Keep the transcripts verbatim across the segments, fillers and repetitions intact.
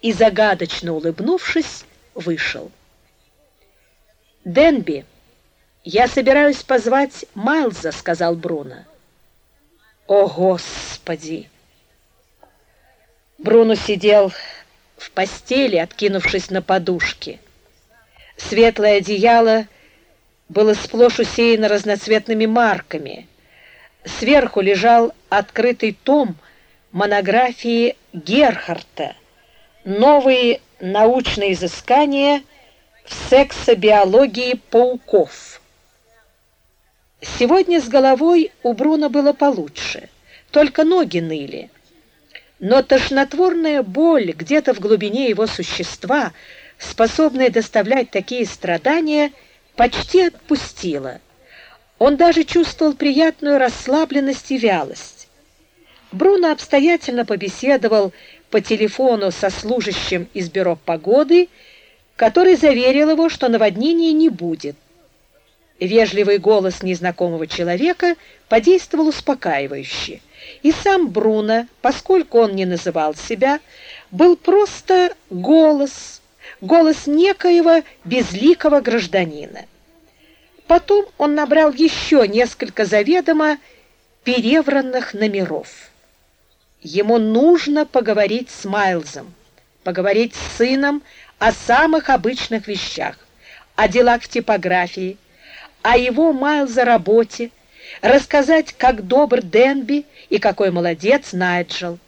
и, загадочно улыбнувшись, вышел. «Денби, я собираюсь позвать Майлза», — сказал Бруно. «О, Господи!» Бруно сидел в постели, откинувшись на подушки. Светлое одеяло было сплошь усеяно разноцветными марками. Сверху лежал открытый том монографии Герхарта «Новые научные изыскания в сексобиологии пауков». Сегодня с головой у Бруно было получше, только ноги ныли. Но тошнотворная боль где-то в глубине его существа, способная доставлять такие страдания, почти отпустила. Он даже чувствовал приятную расслабленность и вялость. Бруно обстоятельно побеседовал по телефону со служащим из бюро погоды, который заверил его, что наводнения не будет. Вежливый голос незнакомого человека подействовал успокаивающе. И сам Бруно, поскольку он не называл себя, был просто голос, голос некоего безликого гражданина. Потом он набрал еще несколько заведомо перевранных номеров. Ему нужно поговорить с Майлзом, поговорить с сыном о самых обычных вещах, о делах в типографии, о его, Майлза, работе, рассказать, как добр Денби и какой молодец Найджел.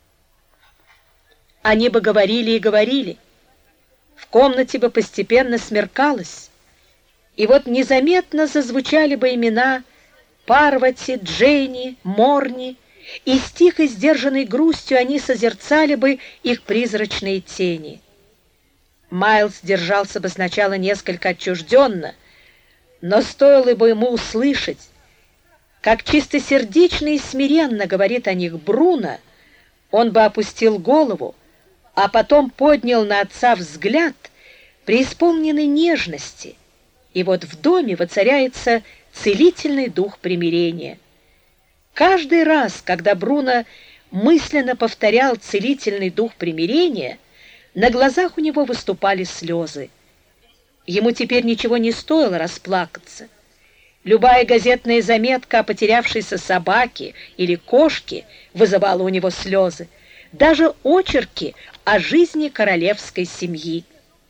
Они бы говорили и говорили. В комнате бы постепенно смеркалось, и вот незаметно зазвучали бы имена Парвати, Джейни, Морни, и с тихой сдержанной грустью они созерцали бы их призрачные тени. Майлз держался бы сначала несколько отчужденно, но стоило бы ему услышать, как чистосердечно и смиренно говорит о них Бруно, он бы опустил голову, а потом поднял на отца взгляд, преисполненный нежности, и вот в доме воцаряется целительный дух примирения. Каждый раз, когда Бруно мысленно повторял целительный дух примирения, на глазах у него выступали слезы. Ему теперь ничего не стоило расплакаться. Любая газетная заметка о потерявшейся собаке или кошке вызывала у него слезы, даже очерки о жизни королевской семьи.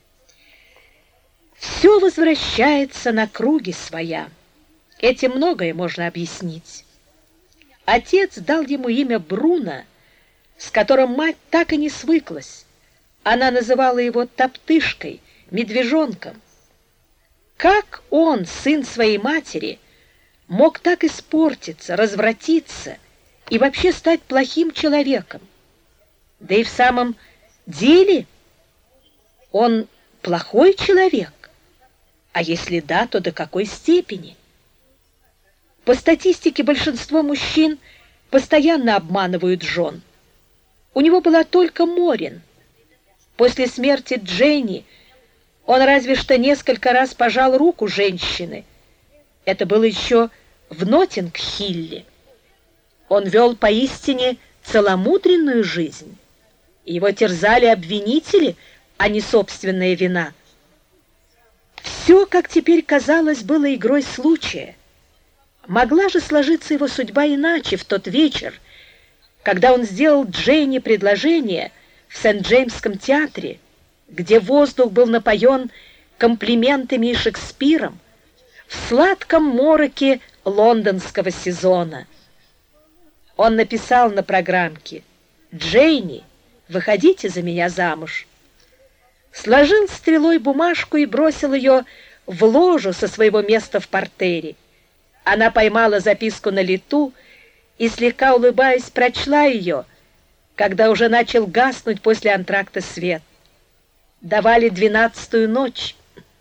Все возвращается на круги своя. Этим многое можно объяснить. Отец дал ему имя Бруно, с которым мать так и не свыклась. Она называла его топтышкой, медвежонком. Как он, сын своей матери, мог так испортиться, развратиться и вообще стать плохим человеком? Да и в самом деле он плохой человек? А если да, то до какой степени? По статистике, большинство мужчин постоянно обманывают жен. У него была только Морин. После смерти Дженни он разве что несколько раз пожал руку женщины. Это было еще в Ноттинг-Хилле. Он вел поистине целомудренную жизнь. Его терзали обвинители, а не собственная вина. Все, как теперь казалось, было игрой случая. Могла же сложиться его судьба иначе в тот вечер, когда он сделал Дженни предложение в Сент-Джеймском театре, где воздух был напоен комплиментами и Шекспиром, в сладком мороке лондонского сезона. Он написал на программке: «Дженни, выходите за меня замуж». Сложил стрелой бумажку и бросил ее в ложу со своего места в партере. Она поймала записку на лету и, слегка улыбаясь, прочла ее, когда уже начал гаснуть после антракта свет. Давали двенадцатую ночь.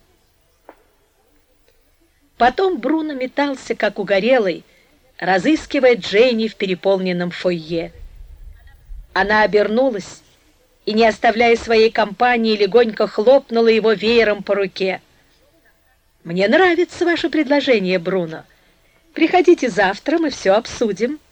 Потом Бруно метался, как угорелый, разыскивая Дженни в переполненном фойе. Она обернулась и, не оставляя своей компании, легонько хлопнула его веером по руке. «Мне нравится ваше предложение, Бруно. Приходите завтра, мы все обсудим».